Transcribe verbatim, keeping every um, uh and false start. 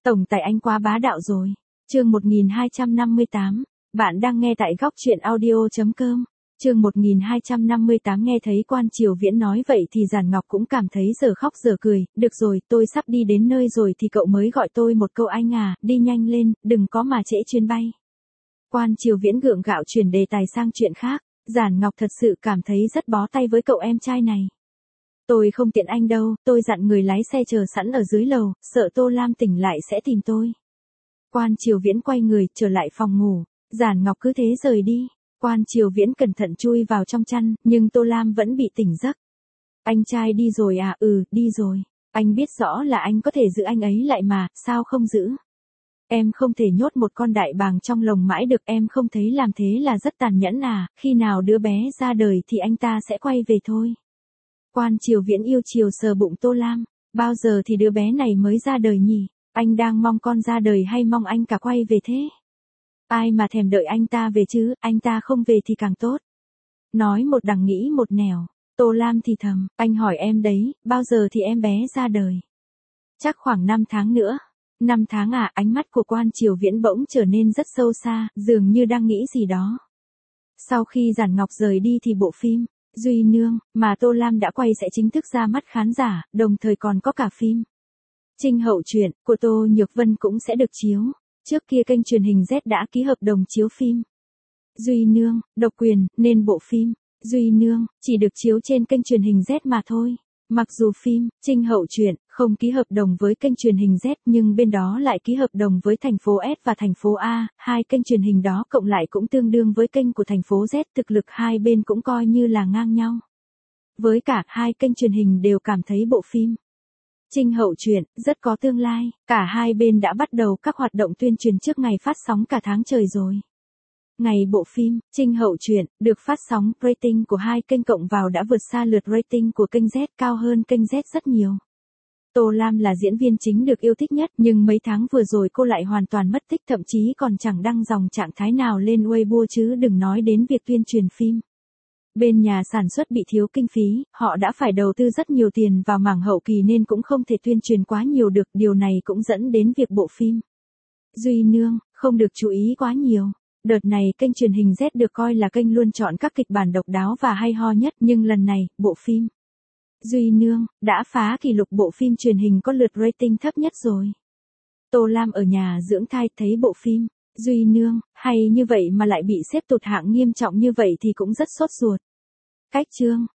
Tổng tài anh quá bá đạo rồi. Chương một nghìn hai trăm năm mươi tám. Bạn đang nghe tại góc truyện audio chấm com. Chương một nghìn hai trăm năm mươi tám. Nghe thấy Quan Triều Viễn nói vậy thì Giản Ngọc cũng cảm thấy giờ khóc giờ cười. Được rồi, tôi sắp đi đến nơi rồi thì cậu mới gọi tôi một câu anh à, đi nhanh lên, đừng có mà trễ chuyến bay. Quan Triều Viễn gượng gạo chuyển đề tài sang chuyện khác. Giản Ngọc thật sự cảm thấy rất bó tay với cậu em trai này. Tôi không tiện anh đâu, tôi dặn người lái xe chờ sẵn ở dưới lầu, sợ Tô Lam tỉnh lại sẽ tìm tôi. Quan Triều Viễn quay người, trở lại phòng ngủ. Giản Ngọc cứ thế rời đi. Quan Triều Viễn cẩn thận chui vào trong chăn, nhưng Tô Lam vẫn bị tỉnh giấc. Anh trai đi rồi à? Ừ, đi rồi. Anh biết rõ là anh có thể giữ anh ấy lại mà, sao không giữ? Em không thể nhốt một con đại bàng trong lồng mãi được, em không thấy làm thế là rất tàn nhẫn à, khi nào đứa bé ra đời thì anh ta sẽ quay về thôi. Quan Triều Viễn yêu chiều sờ bụng Tô Lam, bao giờ thì đứa bé này mới ra đời nhỉ? Anh đang mong con ra đời hay mong anh cả quay về thế? Ai mà thèm đợi anh ta về chứ, anh ta không về thì càng tốt. Nói một đằng nghĩ một nẻo, Tô Lam thì thầm, anh hỏi em đấy, bao giờ thì em bé ra đời? Chắc khoảng năm tháng nữa. năm tháng à? Ánh mắt của Quan Triều Viễn bỗng trở nên rất sâu xa, dường như đang nghĩ gì đó. Sau khi Giản Ngọc rời đi thì bộ phim Duy Nương mà Tô Lam đã quay sẽ chính thức ra mắt khán giả, đồng thời còn có cả phim Trinh Hậu Truyện của Tô Nhược Vân cũng sẽ được chiếu. Trước kia kênh truyền hình Z đã ký hợp đồng chiếu phim Duy Nương, độc quyền, nên bộ phim Duy Nương chỉ được chiếu trên kênh truyền hình Z mà thôi. Mặc dù phim Trinh Hậu Truyện không ký hợp đồng với kênh truyền hình Z nhưng bên đó lại ký hợp đồng với thành phố S và thành phố A, hai kênh truyền hình đó cộng lại cũng tương đương với kênh của thành phố Z, thực lực hai bên cũng coi như là ngang nhau. Với cả hai kênh truyền hình đều cảm thấy bộ phim Trinh Hậu Truyện rất có tương lai, cả hai bên đã bắt đầu các hoạt động tuyên truyền trước ngày phát sóng cả tháng trời rồi. Ngày bộ phim Trinh Hậu Truyện được phát sóng, rating của hai kênh cộng vào đã vượt xa lượt rating của kênh Z, cao hơn kênh Z rất nhiều. Tô Lam là diễn viên chính được yêu thích nhất, nhưng mấy tháng vừa rồi cô lại hoàn toàn mất tích, thậm chí còn chẳng đăng dòng trạng thái nào lên Weibo chứ đừng nói đến việc tuyên truyền phim. Bên nhà sản xuất bị thiếu kinh phí, họ đã phải đầu tư rất nhiều tiền vào mảng hậu kỳ nên cũng không thể tuyên truyền quá nhiều được, điều này cũng dẫn đến việc bộ phim Duy Nương không được chú ý quá nhiều. Đợt này kênh truyền hình Z được coi là kênh luôn chọn các kịch bản độc đáo và hay ho nhất, nhưng lần này, bộ phim Duy Nương đã phá kỷ lục bộ phim truyền hình có lượt rating thấp nhất rồi. Tô Lam ở nhà dưỡng thai thấy bộ phim Duy Nương hay như vậy mà lại bị xếp tụt hạng nghiêm trọng như vậy thì cũng rất sốt ruột. Cách chương